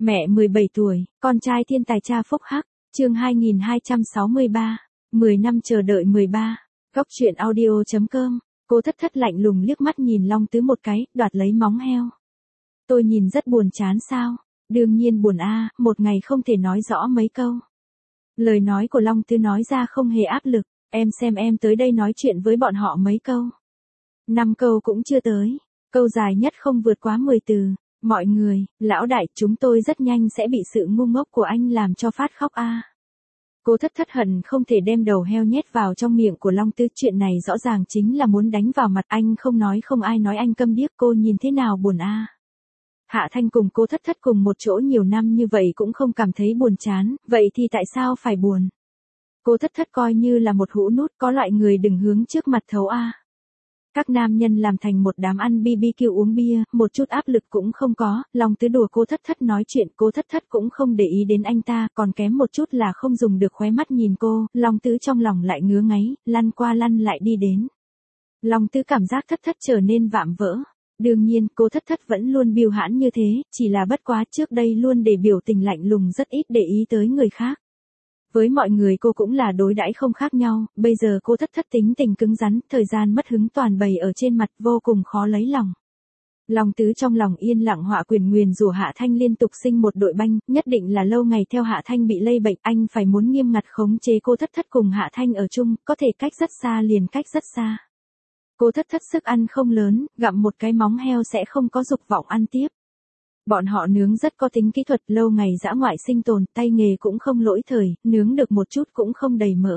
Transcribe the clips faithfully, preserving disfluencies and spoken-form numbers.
Mẹ mười bảy tuổi, con trai thiên tài cha phúc hắc, chương hai nghìn hai trăm sáu mươi ba, mười năm chờ đợi mười ba, góc truyện audio.com, cô thất thất lạnh lùng liếc mắt nhìn Long Tứ một cái, đoạt lấy móng heo. Tôi nhìn rất buồn chán sao, đương nhiên buồn a, một ngày không thể nói rõ mấy câu. Lời nói của Long Tứ nói ra không hề áp lực, em xem em tới đây nói chuyện với bọn họ mấy câu. Năm câu cũng chưa tới, câu dài nhất không vượt quá mười từ. Mọi người, lão đại, chúng tôi rất nhanh sẽ bị sự ngu ngốc của anh làm cho phát khóc a. Cô thất thất hận không thể đem đầu heo nhét vào trong miệng của Long Tứ, chuyện này rõ ràng chính là muốn đánh vào mặt anh, không nói không ai nói anh câm điếc, cô nhìn thế nào buồn a. Hạ Thanh cùng cô thất thất cùng một chỗ nhiều năm như vậy cũng không cảm thấy buồn chán, vậy thì tại sao phải buồn? Cô thất thất coi như là một hũ nút, có loại người đừng hướng trước mặt thấu a. Các nam nhân làm thành một đám ăn bi bi kiu uống bia, một chút áp lực cũng không có, Long Tứ đùa cô thất thất nói chuyện, cô thất thất cũng không để ý đến anh ta, còn kém một chút là không dùng được khóe mắt nhìn cô, Long Tứ trong lòng lại ngứa ngáy, lăn qua lăn lại đi đến. Long Tứ cảm giác thất thất trở nên vạm vỡ. Đương nhiên, cô thất thất vẫn luôn biêu hãn như thế, chỉ là bất quá trước đây luôn để biểu tình lạnh lùng rất ít để ý tới người khác. Với mọi người cô cũng là đối đãi không khác nhau, bây giờ cô thất thất tính tình cứng rắn, thời gian mất hứng toàn bày ở trên mặt, vô cùng khó lấy lòng. Long Tứ trong lòng yên lặng họa quyền nguyền rủa Hạ Thanh liên tục sinh một đội banh, nhất định là lâu ngày theo Hạ Thanh bị lây bệnh, anh phải muốn nghiêm ngặt khống chế cô thất thất cùng Hạ Thanh ở chung, có thể cách rất xa liền cách rất xa. Cô thất thất sức ăn không lớn, gặm một cái móng heo sẽ không có dục vọng ăn tiếp. Bọn họ nướng rất có tính kỹ thuật, lâu ngày dã ngoại sinh tồn, tay nghề cũng không lỗi thời, nướng được một chút cũng không đầy mỡ.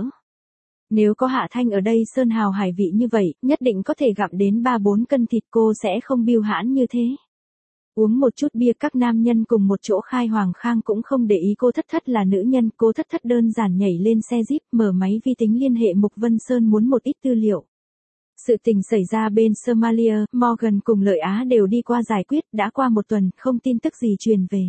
Nếu có Hạ Thanh ở đây sơn hào hải vị như vậy, nhất định có thể gặm đến ba bốn cân thịt, cô sẽ không biêu hãn như thế. Uống một chút bia, các nam nhân cùng một chỗ khai hoàng khang cũng không để ý cô thất thất là nữ nhân, cô thất thất đơn giản nhảy lên xe jeep, mở máy vi tính liên hệ Mục Vân Sơn muốn một ít tư liệu. Sự tình xảy ra bên Somalia, Morgan cùng Lợi Á đều đi qua giải quyết, đã qua một tuần, không tin tức gì truyền về.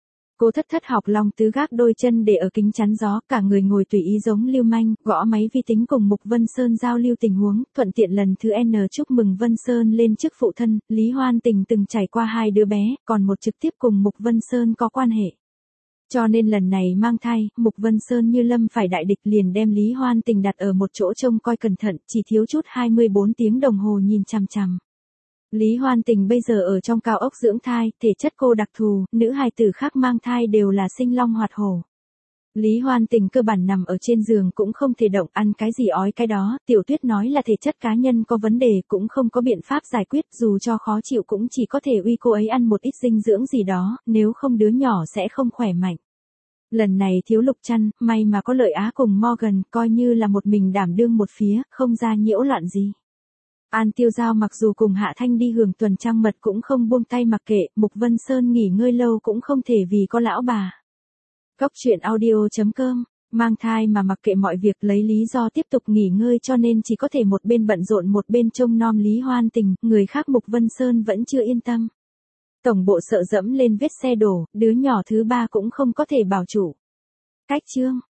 Cô thất thất học Long Tứ gác đôi chân để ở kính chắn gió, cả người ngồi tùy ý giống lưu manh, gõ máy vi tính cùng Mục Vân Sơn giao lưu tình huống, thuận tiện lần thứ N chúc mừng Vân Sơn lên chức phụ thân, Lý Hoan Tình từng trải qua hai đứa bé, còn một trực tiếp cùng Mục Vân Sơn có quan hệ. Cho nên lần này mang thai, Mục Vân Sơn như lâm phải đại địch liền đem Lý Hoan Tình đặt ở một chỗ trông coi cẩn thận, chỉ thiếu chút hai mươi bốn tiếng đồng hồ nhìn chằm chằm. Lý Hoan Tình bây giờ ở trong cao ốc dưỡng thai, thể chất cô đặc thù, nữ hài tử khác mang thai đều là sinh long hoạt hổ. Lý Hoan Tình cơ bản nằm ở trên giường cũng không thể động, ăn cái gì ói cái đó, Tiểu Tuyết nói là thể chất cá nhân có vấn đề, cũng không có biện pháp giải quyết, dù cho khó chịu cũng chỉ có thể uy cô ấy ăn một ít dinh dưỡng gì đó, nếu không đứa nhỏ sẽ không khỏe mạnh. Lần này thiếu Lục Trăn, may mà có Lợi Á cùng Morgan, coi như là một mình đảm đương một phía, không ra nhiễu loạn gì. An Tiêu Giao mặc dù cùng Hạ Thanh đi hưởng tuần trăng mật cũng không buông tay mặc kệ, Mục Vân Sơn nghỉ ngơi lâu cũng không thể vì có lão bà. Góc truyện audio.com, mang thai mà mặc kệ mọi việc, lấy lý do tiếp tục nghỉ ngơi cho nên chỉ có thể một bên bận rộn một bên trông nom Lý Hoan Tình, người khác Mục Vân Sơn vẫn chưa yên tâm. Tổng bộ sợ dẫm lên vết xe đổ, đứa nhỏ thứ ba cũng không có thể bảo chủ. Cách chương.